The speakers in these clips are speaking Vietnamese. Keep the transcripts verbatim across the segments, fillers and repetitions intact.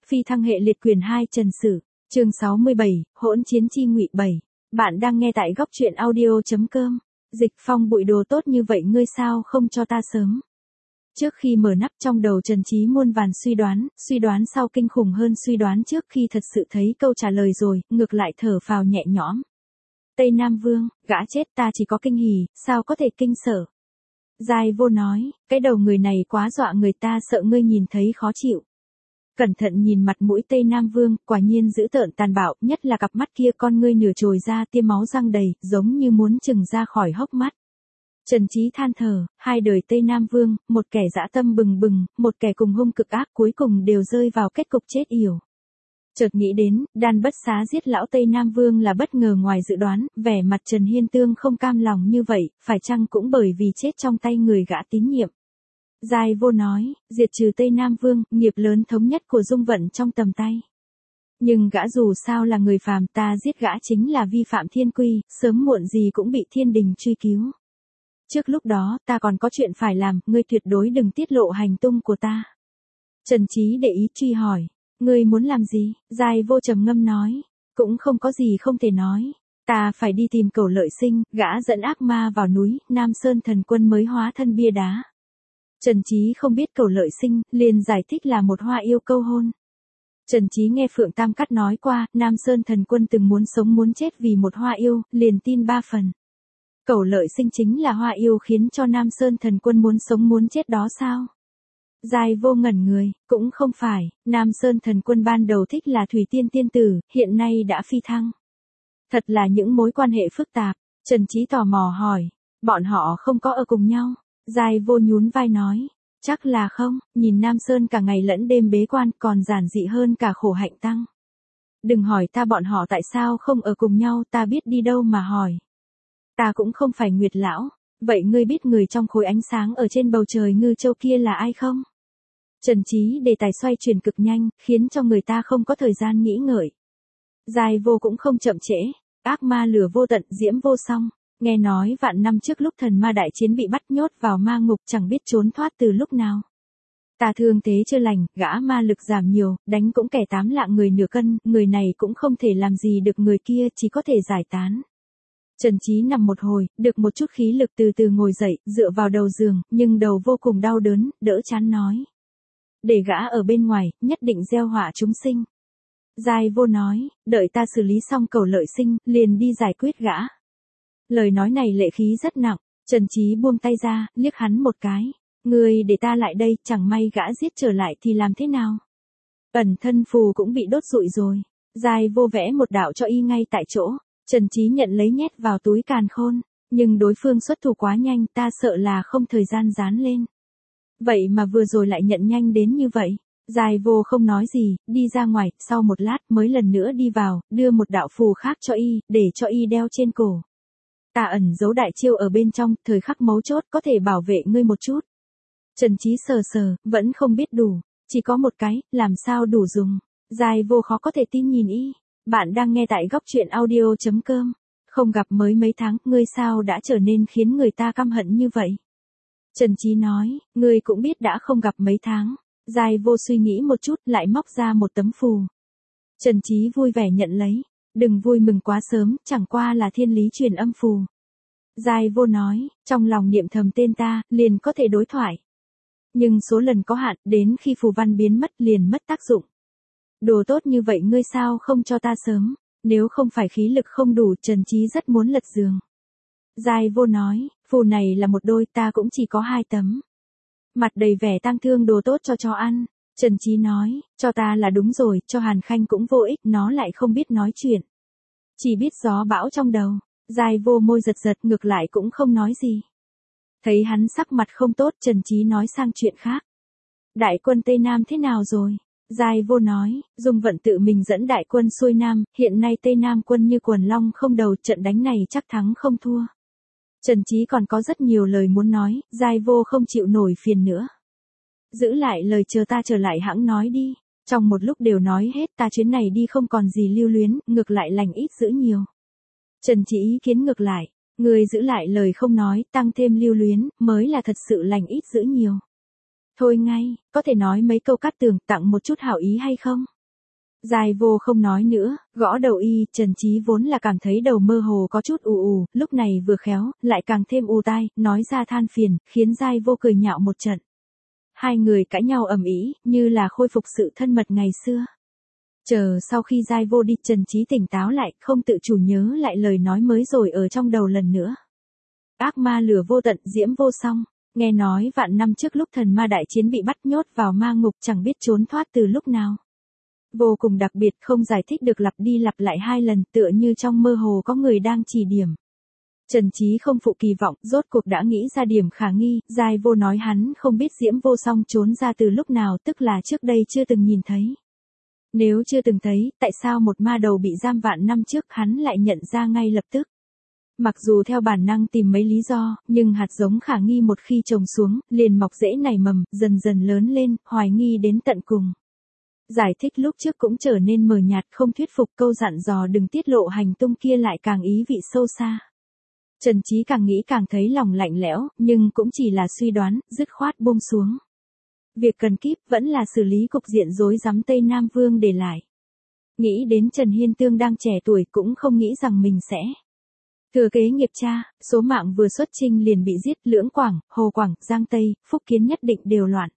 Phi thăng hệ liệt quyền hai Trần Sử, chương sáu mươi bảy, hỗn chiến chi ngụy bảy. Bạn đang nghe tại góc truyện audio.com. Dịch Phong bụi đồ tốt như vậy ngươi sao không cho ta sớm. Trước khi mở nắp trong đầu Trần Chí muôn vàn suy đoán, suy đoán sau kinh khủng hơn suy đoán trước khi thật sự thấy câu trả lời rồi, ngược lại thở phào nhẹ nhõm. Tây Nam Vương, gã chết ta chỉ có kinh hỉ, sao có thể kinh sợ. Giai Vô nói, cái đầu người này quá dọa người ta sợ ngươi nhìn thấy khó chịu. Cẩn thận nhìn mặt mũi Tây Nam Vương, quả nhiên dữ tợn tàn bạo, nhất là cặp mắt kia con ngươi nửa trồi ra tiêm máu răng đầy, giống như muốn trừng ra khỏi hốc mắt. Trần Chí than thở, hai đời Tây Nam Vương, một kẻ dã tâm bừng bừng, một kẻ cùng hung cực ác cuối cùng đều rơi vào kết cục chết yểu. Chợt nghĩ đến, đan bất xá giết lão Tây Nam Vương là bất ngờ ngoài dự đoán, vẻ mặt Trần Hiên Tương không cam lòng như vậy, phải chăng cũng bởi vì chết trong tay người gã tín nhiệm. Giai Vô nói, diệt trừ Tây Nam Vương, nghiệp lớn thống nhất của Dung Vận trong tầm tay. Nhưng gã dù sao là người phàm, ta giết gã chính là vi phạm thiên quy, sớm muộn gì cũng bị thiên đình truy cứu. Trước lúc đó, ta còn có chuyện phải làm, ngươi tuyệt đối đừng tiết lộ hành tung của ta. Trần Chí để ý truy hỏi, ngươi muốn làm gì? Giai Vô trầm ngâm nói, cũng không có gì không thể nói. Ta phải đi tìm Cẩu Lợi Sinh, gã dẫn ác ma vào núi, Nam Sơn thần quân mới hóa thân bia đá. Trần Chí không biết Cẩu Lợi Sinh, liền giải thích là một hoa yêu câu hôn. Trần Chí nghe Phượng Tam Cát nói qua, Nam Sơn thần quân từng muốn sống muốn chết vì một hoa yêu, liền tin ba phần. Cẩu Lợi Sinh chính là hoa yêu khiến cho Nam Sơn thần quân muốn sống muốn chết đó sao? Giai Vô ngẩn người, cũng không phải, Nam Sơn thần quân ban đầu thích là Thủy Tiên tiên tử, hiện nay đã phi thăng. Thật là những mối quan hệ phức tạp, Trần Chí tò mò hỏi, bọn họ không có ở cùng nhau. Giai Vô nhún vai nói, chắc là không, nhìn Nam Sơn cả ngày lẫn đêm bế quan còn giản dị hơn cả khổ hạnh tăng. Đừng hỏi ta bọn họ tại sao không ở cùng nhau, ta biết đi đâu mà hỏi. Ta cũng không phải Nguyệt Lão, vậy ngươi biết người trong khối ánh sáng ở trên bầu trời Ngư Châu kia là ai không? Trần Chí đề tài xoay chuyển cực nhanh, khiến cho người ta không có thời gian nghĩ ngợi. Giai Vô cũng không chậm trễ, ác ma lửa vô tận diễm vô song. Nghe nói vạn năm trước lúc thần ma đại chiến bị bắt nhốt vào ma ngục chẳng biết trốn thoát từ lúc nào. Ta thương thế chưa lành, gã ma lực giảm nhiều, đánh cũng kẻ tám lạng người nửa cân, người này cũng không thể làm gì được người kia, chỉ có thể giải tán. Trần Chí nằm một hồi, được một chút khí lực từ từ ngồi dậy, dựa vào đầu giường, nhưng đầu vô cùng đau đớn, đỡ chán nói. Để gã ở bên ngoài, nhất định gieo họa chúng sinh. Giai Vô nói, đợi ta xử lý xong Cẩu Lợi Sinh, liền đi giải quyết gã. Lời nói này lệ khí rất nặng, Trần Chí buông tay ra, liếc hắn một cái. Ngươi để ta lại đây, chẳng may gã giết trở lại thì làm thế nào? Ẩn thân phù cũng bị đốt rụi rồi. Giai Vô vẽ một đạo cho y ngay tại chỗ. Trần Chí nhận lấy nhét vào túi càn khôn. Nhưng đối phương xuất thủ quá nhanh, ta sợ là không thời gian dán lên. Vậy mà vừa rồi lại nhận nhanh đến như vậy. Giai Vô không nói gì, đi ra ngoài, sau một lát mới lần nữa đi vào, đưa một đạo phù khác cho y, để cho y đeo trên cổ. Ta ẩn giấu đại chiêu ở bên trong, thời khắc mấu chốt có thể bảo vệ ngươi một chút. Trần Chí sờ sờ, vẫn không biết đủ, chỉ có một cái, làm sao đủ dùng. Giai Vô khó có thể tin nhìn y. Bạn đang nghe tại góc truyện audio.com. Không gặp mới mấy tháng, ngươi sao đã trở nên khiến người ta căm hận như vậy? Trần Chí nói, ngươi cũng biết đã không gặp mấy tháng. Giai Vô suy nghĩ một chút, lại móc ra một tấm phù. Trần Chí vui vẻ nhận lấy. Đừng vui mừng quá sớm, chẳng qua là thiên lý truyền âm phù. Giai Vô nói, trong lòng niệm thầm tên ta, liền có thể đối thoại. Nhưng số lần có hạn, đến khi phù văn biến mất liền mất tác dụng. Đồ tốt như vậy ngươi sao không cho ta sớm, nếu không phải khí lực không đủ, Trần Chí rất muốn lật giường. Giai Vô nói, phù này là một đôi, ta cũng chỉ có hai tấm. Mặt đầy vẻ tang thương, đồ tốt cho chó ăn. Trần Chí nói, cho ta là đúng rồi, cho Hàn Khanh cũng vô ích, nó lại không biết nói chuyện. Chỉ biết gió bão trong đầu. Giai Vô môi giật giật, ngược lại cũng không nói gì. Thấy hắn sắc mặt không tốt, Trần Chí nói sang chuyện khác. Đại quân Tây Nam thế nào rồi? Giai Vô nói, Dung Vận tự mình dẫn đại quân xuôi Nam, hiện nay Tây Nam quân như quần long không đầu, trận đánh này chắc thắng không thua. Trần Chí còn có rất nhiều lời muốn nói, Giai Vô không chịu nổi phiền nữa. Giữ lại lời chờ ta trở lại hãng nói đi. Trong một lúc đều nói hết, ta chuyến này đi không còn gì lưu luyến, ngược lại lành ít giữ nhiều. Trần Chí ý kiến ngược lại, người giữ lại lời không nói, tăng thêm lưu luyến, mới là thật sự lành ít giữ nhiều. Thôi ngay, có thể nói mấy câu cát tường, tặng một chút hảo ý hay không? Giai Vô không nói nữa, gõ đầu y, Trần Chí vốn là cảm thấy đầu mơ hồ có chút ù ù, lúc này vừa khéo, lại càng thêm ù tai, nói ra than phiền, khiến Giai Vô cười nhạo một trận. Hai người cãi nhau ầm ĩ, như là khôi phục sự thân mật ngày xưa. Chờ sau khi Giai Vô đi, Trần Chí tỉnh táo lại, không tự chủ nhớ lại lời nói mới rồi ở trong đầu lần nữa. Ác ma lửa vô tận, diễm vô song, nghe nói vạn năm trước lúc thần ma đại chiến bị bắt nhốt vào ma ngục chẳng biết trốn thoát từ lúc nào. Vô cùng đặc biệt, không giải thích được, lặp đi lặp lại hai lần, tựa như trong mơ hồ có người đang chỉ điểm. Trần Chí không phụ kỳ vọng, rốt cuộc đã nghĩ ra điểm khả nghi. Giai Vô nói hắn không biết diễm vô song trốn ra từ lúc nào, tức là trước đây chưa từng nhìn thấy. Nếu chưa từng thấy, tại sao một ma đầu bị giam vạn năm trước hắn lại nhận ra ngay lập tức? Mặc dù theo bản năng tìm mấy lý do, nhưng hạt giống khả nghi một khi trồng xuống, liền mọc rễ nảy mầm, dần dần lớn lên, hoài nghi đến tận cùng. Giải thích lúc trước cũng trở nên mờ nhạt, không thuyết phục, câu dặn dò đừng tiết lộ hành tung kia lại càng ý vị sâu xa. Trần Chí càng nghĩ càng thấy lòng lạnh lẽo, nhưng cũng chỉ là suy đoán, dứt khoát buông xuống. Việc cần kíp vẫn là xử lý cục diện rối rắm Tây Nam Vương để lại. Nghĩ đến Trần Hiên Tương đang trẻ tuổi cũng không nghĩ rằng mình sẽ thừa kế nghiệp cha, số mạng vừa xuất chinh liền bị giết, Lưỡng Quảng, Hồ Quảng, Giang Tây, Phúc Kiến nhất định đều loạn.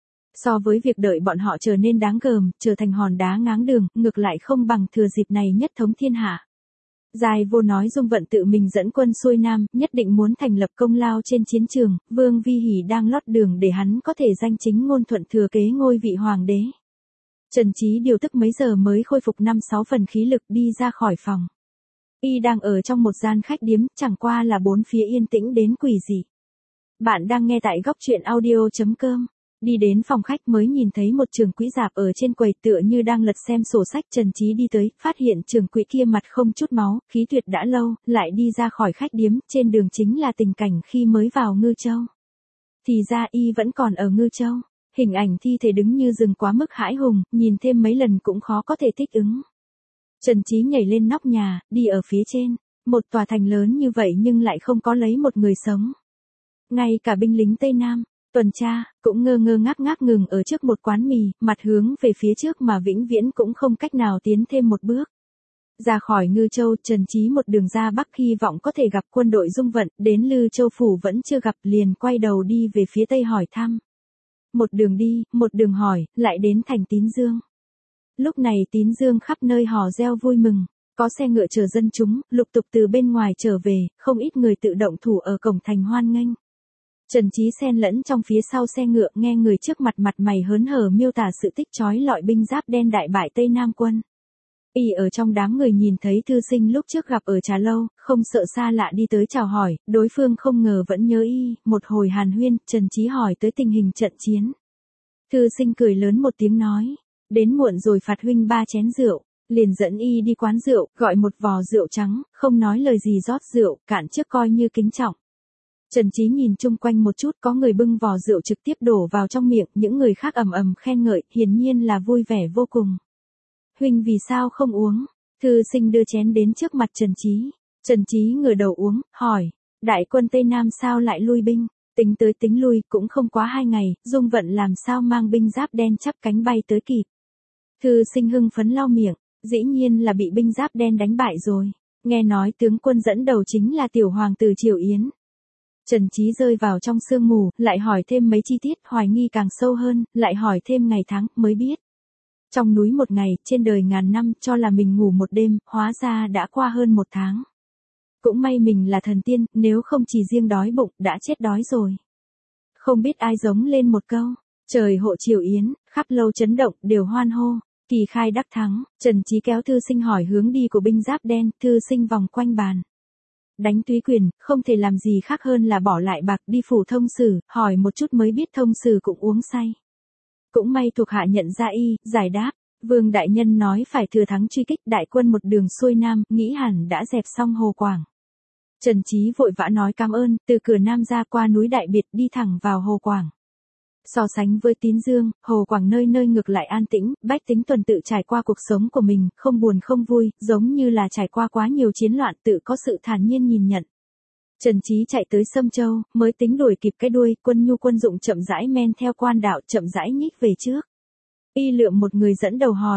So với việc đợi bọn họ trở nên đáng gờm, trở thành hòn đá ngáng đường, ngược lại không bằng thừa dịp này nhất thống thiên hạ. Giai Vô nói Dung Vận tự mình dẫn quân xuôi Nam, nhất định muốn thành lập công lao trên chiến trường, Vương Vi Hỉ đang lót đường để hắn có thể danh chính ngôn thuận thừa kế ngôi vị hoàng đế. Trần Chí điều tức mấy giờ mới khôi phục năm sáu phần khí lực đi ra khỏi phòng. Y đang ở trong một gian khách điếm, chẳng qua là bốn phía yên tĩnh đến quỷ dị. Bạn đang nghe tại góc truyện audio chấm com. Đi đến phòng khách mới nhìn thấy một trưởng quỹ rạp ở trên quầy tựa như đang lật xem sổ sách. Trần Chí đi tới, phát hiện trưởng quỹ kia mặt không chút máu, khí tuyệt đã lâu, lại đi ra khỏi khách điếm, trên đường chính là tình cảnh khi mới vào Ngư Châu. Thì ra y vẫn còn ở Ngư Châu, hình ảnh thi thể đứng như rừng quá mức hãi hùng, nhìn thêm mấy lần cũng khó có thể thích ứng. Trần Chí nhảy lên nóc nhà, đi ở phía trên, một tòa thành lớn như vậy nhưng lại không có lấy một người sống. Ngay cả binh lính Tây Nam tuần tra, cũng ngơ ngơ ngác ngác ngừng ở trước một quán mì, mặt hướng về phía trước mà vĩnh viễn cũng không cách nào tiến thêm một bước. Ra khỏi Ngư Châu, Trần Chí một đường ra Bắc hy vọng có thể gặp quân đội Dung Vận, đến Lư Châu Phủ vẫn chưa gặp liền quay đầu đi về phía Tây hỏi thăm. Một đường đi, một đường hỏi, lại đến thành Tín Dương. Lúc này Tín Dương khắp nơi hò reo vui mừng, có xe ngựa chở dân chúng, lục tục từ bên ngoài trở về, không ít người tự động thủ ở cổng thành hoan nghênh. Trần Chí xen lẫn trong phía sau xe ngựa, nghe người trước mặt mặt mày hớn hở miêu tả sự tích chói lọi binh giáp đen đại bại Tây Nam quân. Y ở trong đám người nhìn thấy thư sinh lúc trước gặp ở trà lâu, không sợ xa lạ đi tới chào hỏi, đối phương không ngờ vẫn nhớ y, một hồi hàn huyên, Trần Chí hỏi tới tình hình trận chiến. Thư sinh cười lớn một tiếng nói, đến muộn rồi phạt huynh ba chén rượu, liền dẫn y đi quán rượu, gọi một vò rượu trắng, không nói lời gì rót rượu, cạn trước coi như kính trọng. Trần Chí nhìn chung quanh một chút, có người bưng vò rượu trực tiếp đổ vào trong miệng, những người khác ầm ầm khen ngợi, hiển nhiên là vui vẻ vô cùng. Huynh vì sao không uống? Thư sinh đưa chén đến trước mặt Trần Chí. Trần Chí ngửa đầu uống, hỏi, đại quân Tây Nam sao lại lui binh? Tính tới tính lui, cũng không quá hai ngày, Dung Vận làm sao mang binh giáp đen chắp cánh bay tới kịp. Thư sinh hưng phấn lau miệng, dĩ nhiên là bị binh giáp đen đánh bại rồi. Nghe nói tướng quân dẫn đầu chính là tiểu hoàng tử Triều Yến. Trần Chí rơi vào trong sương mù, lại hỏi thêm mấy chi tiết, hoài nghi càng sâu hơn, lại hỏi thêm ngày tháng, mới biết. Trong núi một ngày, trên đời ngàn năm, cho là mình ngủ một đêm, hóa ra đã qua hơn một tháng. Cũng may mình là thần tiên, nếu không chỉ riêng đói bụng, đã chết đói rồi. Không biết ai giống lên một câu, trời hộ Triều Yến, khắp lâu chấn động, đều hoan hô. Kỳ khai đắc thắng, Trần Chí kéo thư sinh hỏi hướng đi của binh giáp đen, thư sinh vòng quanh bàn. Đánh túy quyền, không thể làm gì khác hơn là bỏ lại bạc đi phủ thông sử, hỏi một chút mới biết thông sử cũng uống say. Cũng may thuộc hạ nhận ra y, giải đáp, Vương đại nhân nói phải thừa thắng truy kích đại quân một đường xuôi Nam, nghĩ hẳn đã dẹp xong Hồ Quảng. Trần Chí vội vã nói cảm ơn, từ cửa Nam ra qua núi Đại Biệt đi thẳng vào Hồ Quảng. So sánh với Tín Dương, Hồ Quảng nơi nơi ngược lại an tĩnh, bách tính tuần tự trải qua cuộc sống của mình, không buồn không vui, giống như là trải qua quá nhiều chiến loạn, tự có sự thản nhiên nhìn nhận. Trần Chí chạy tới Sâm Châu, mới tính đuổi kịp cái đuôi, Quân Nhu Quân Dụng chậm rãi men theo quan đạo, chậm rãi nhích về trước. Y lượm một người dẫn đầu hỏi,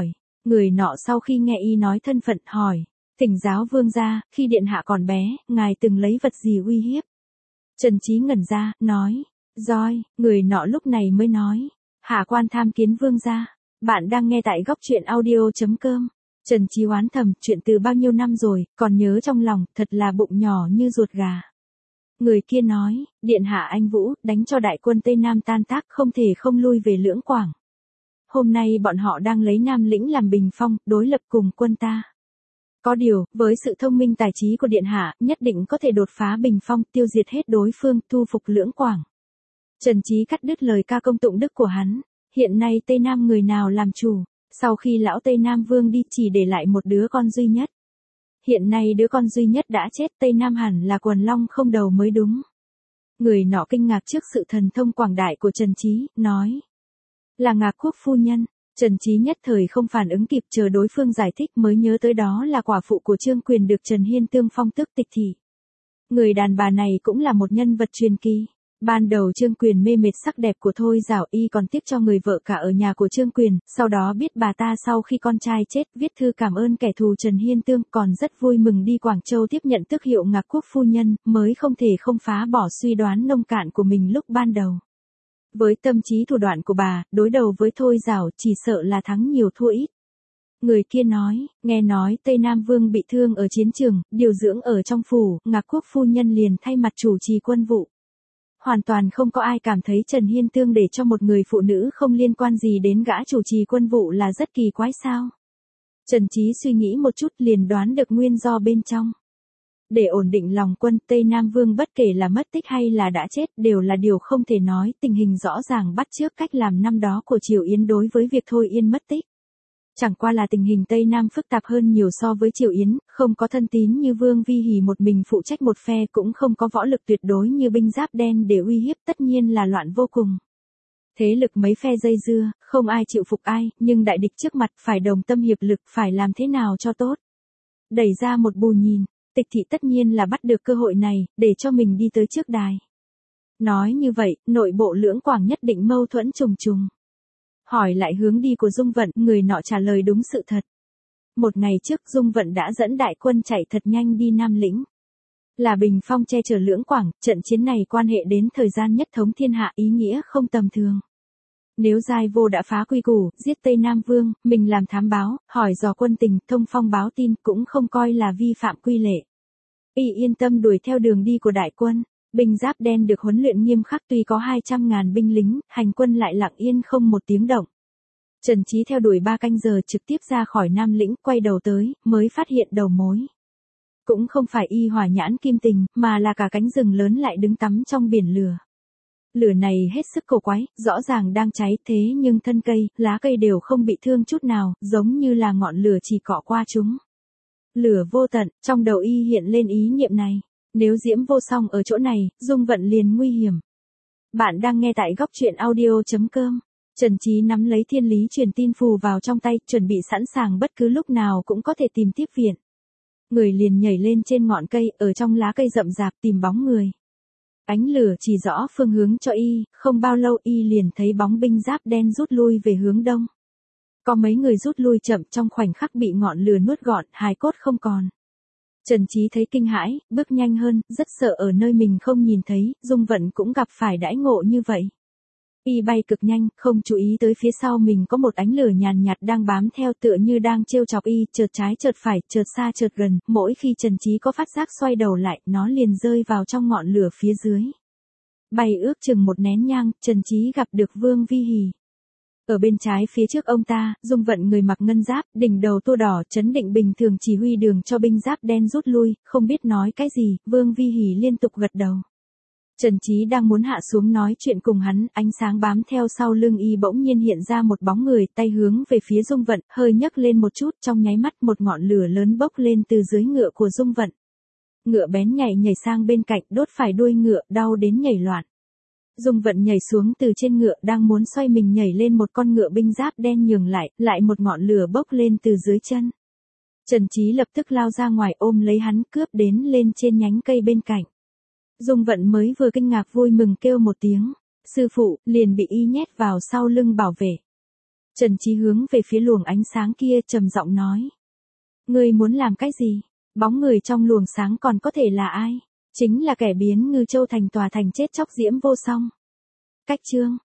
Người nọ sau khi nghe y nói thân phận hỏi, thỉnh giáo vương gia, khi điện hạ còn bé, ngài từng lấy vật gì uy hiếp? Trần Chí ngẩn ra, nói, roi. Người nọ lúc này mới nói, hạ quan tham kiến vương gia. Bạn đang nghe tại góc truyện audio.com. Trần Chí oán thầm, chuyện từ bao nhiêu năm rồi, còn nhớ trong lòng, thật là bụng nhỏ như ruột gà. Người kia nói, điện hạ anh Vũ, đánh cho đại quân Tây Nam tan tác không thể không lui về Lưỡng Quảng. Hôm nay bọn họ đang lấy Nam Lĩnh làm bình phong, đối lập cùng quân ta. Có điều, với sự thông minh tài trí của điện hạ, nhất định có thể đột phá bình phong, tiêu diệt hết đối phương, thu phục Lưỡng Quảng. Trần Chí cắt đứt lời ca công tụng đức của hắn. Hiện nay Tây Nam người nào làm chủ? Sau khi lão Tây Nam Vương đi chỉ để lại một đứa con duy nhất. Hiện nay đứa con duy nhất đã chết, Tây Nam hẳn là quần long không đầu mới đúng. Người nọ kinh ngạc trước sự thần thông quảng đại của Trần Chí, nói. Là Ngạc Quốc phu nhân. Trần Chí nhất thời không phản ứng kịp, chờ đối phương giải thích mới nhớ tới đó là quả phụ của Trương Quyền được Trần Hiên Tương phong tước tịch thị. Người đàn bà này cũng là một nhân vật truyền kỳ. Ban đầu Trương Quyền mê mệt sắc đẹp của Thôi Giảo y còn tiếp cho người vợ cả ở nhà của Trương Quyền, sau đó biết bà ta sau khi con trai chết viết thư cảm ơn kẻ thù Trần Hiên Tương, còn rất vui mừng đi Quảng Châu tiếp nhận tước hiệu Ngạc Quốc phu nhân, mới không thể không phá bỏ suy đoán nông cạn của mình lúc ban đầu. Với tâm trí thủ đoạn của bà, đối đầu với Thôi Giảo chỉ sợ là thắng nhiều thua ít. Người kia nói, nghe nói Tây Nam Vương bị thương ở chiến trường, điều dưỡng ở trong phủ, Ngạc Quốc phu nhân liền thay mặt chủ trì quân vụ. Hoàn toàn không có ai cảm thấy Trần Hiên Tương để cho một người phụ nữ không liên quan gì đến gã chủ trì quân vụ là rất kỳ quái sao. Trần Chí suy nghĩ một chút liền đoán được nguyên do bên trong. Để ổn định lòng quân, Tây Nam Vương bất kể là mất tích hay là đã chết đều là điều không thể nói, tình hình rõ ràng bắt chước cách làm năm đó của Triều Yến đối với việc Thôi Yên mất tích. Chẳng qua là tình hình Tây Nam phức tạp hơn nhiều so với Triều Yến, không có thân tín như Vương Vi Hỉ một mình phụ trách một phe, cũng không có võ lực tuyệt đối như binh giáp đen để uy hiếp, tất nhiên là loạn vô cùng. Thế lực mấy phe dây dưa, không ai chịu phục ai, nhưng đại địch trước mặt phải đồng tâm hiệp lực, phải làm thế nào cho tốt. Đẩy ra một bù nhìn, Tịch thị tất nhiên là bắt được cơ hội này, để cho mình đi tới trước đài. Nói như vậy, nội bộ Lưỡng Quảng nhất định mâu thuẫn trùng trùng. Hỏi lại hướng đi của Dung Vận, người nọ trả lời đúng sự thật. Một ngày trước Dung Vận đã dẫn đại quân chạy thật nhanh đi Nam Lĩnh. Là bình phong che chở Lưỡng Quảng, trận chiến này quan hệ đến thời gian nhất thống thiên hạ, ý nghĩa không tầm thường. Nếu Giai Vô đã phá quy củ, giết Tây Nam Vương, mình làm thám báo, hỏi dò quân tình, thông phong báo tin cũng không coi là vi phạm quy lệ. Y yên tâm đuổi theo đường đi của đại quân, binh giáp đen được huấn luyện nghiêm khắc tuy có hai trăm ngàn binh lính, hành quân lại lặng yên không một tiếng động. Trần Chí theo đuổi ba canh giờ trực tiếp ra khỏi Nam Lĩnh, quay đầu tới, mới phát hiện đầu mối. Cũng không phải Y hỏa nhãn kim tình, mà là cả cánh rừng lớn lại đứng tắm trong biển lửa. Lửa này hết sức cổ quái, rõ ràng đang cháy thế nhưng thân cây, lá cây đều không bị thương chút nào, giống như là ngọn lửa chỉ cọ qua chúng. Lửa vô tận, trong đầu Y hiện lên ý niệm này. Nếu Diễm Vô Song ở chỗ này, Dung Vận liền nguy hiểm. Bạn đang nghe tại góc truyện audio.com. Trần Chí nắm lấy thiên lý truyền tin phù vào trong tay, chuẩn bị sẵn sàng bất cứ lúc nào cũng có thể tìm tiếp viện. Người liền nhảy lên trên ngọn cây, ở trong lá cây rậm rạp tìm bóng người. Ánh lửa chỉ rõ phương hướng cho Y, không bao lâu Y liền thấy bóng binh giáp đen rút lui về hướng đông. Có mấy người rút lui chậm, trong khoảnh khắc bị ngọn lửa nuốt gọn, hài cốt không còn. Trần Chí thấy kinh hãi, bước nhanh hơn, rất sợ ở nơi mình không nhìn thấy, Dung Vận cũng gặp phải đãi ngộ như vậy. Y bay cực nhanh, không chú ý tới phía sau mình có một ánh lửa nhàn nhạt đang bám theo, tựa như đang trêu chọc Y, chợt trái chợt phải, chợt xa chợt gần, mỗi khi Trần Chí có phát giác xoay đầu lại, nó liền rơi vào trong ngọn lửa phía dưới. Bay ước chừng một nén nhang, Trần Chí gặp được Vương Vi Hỉ. Ở bên trái phía trước ông ta, Dung Vận người mặc ngân giáp, đỉnh đầu tua đỏ, trấn định bình thường chỉ huy đường cho binh giáp đen rút lui, không biết nói cái gì, Vương Vi Hỉ liên tục gật đầu. Trần Chí đang muốn hạ xuống nói chuyện cùng hắn, ánh sáng bám theo sau lưng Y bỗng nhiên hiện ra một bóng người, tay hướng về phía Dung Vận, hơi nhấc lên một chút, trong nháy mắt một ngọn lửa lớn bốc lên từ dưới ngựa của Dung Vận. Ngựa bén nhảy nhảy sang bên cạnh, đốt phải đuôi ngựa, đau đến nhảy loạn. Dung Vận nhảy xuống từ trên ngựa, đang muốn xoay mình nhảy lên một con ngựa binh giáp đen nhường lại, lại một ngọn lửa bốc lên từ dưới chân. Trần Chí lập tức lao ra ngoài ôm lấy hắn, cướp đến lên trên nhánh cây bên cạnh. Dung Vận mới vừa kinh ngạc vui mừng kêu một tiếng, sư phụ, liền bị Y nhét vào sau lưng bảo vệ. Trần Chí hướng về phía luồng ánh sáng kia trầm giọng nói. Ngươi muốn làm cái gì? Bóng người trong luồng sáng còn có thể là ai? Chính là kẻ biến Ngư Châu thành tòa thành chết chóc diễm vô song. Cách chương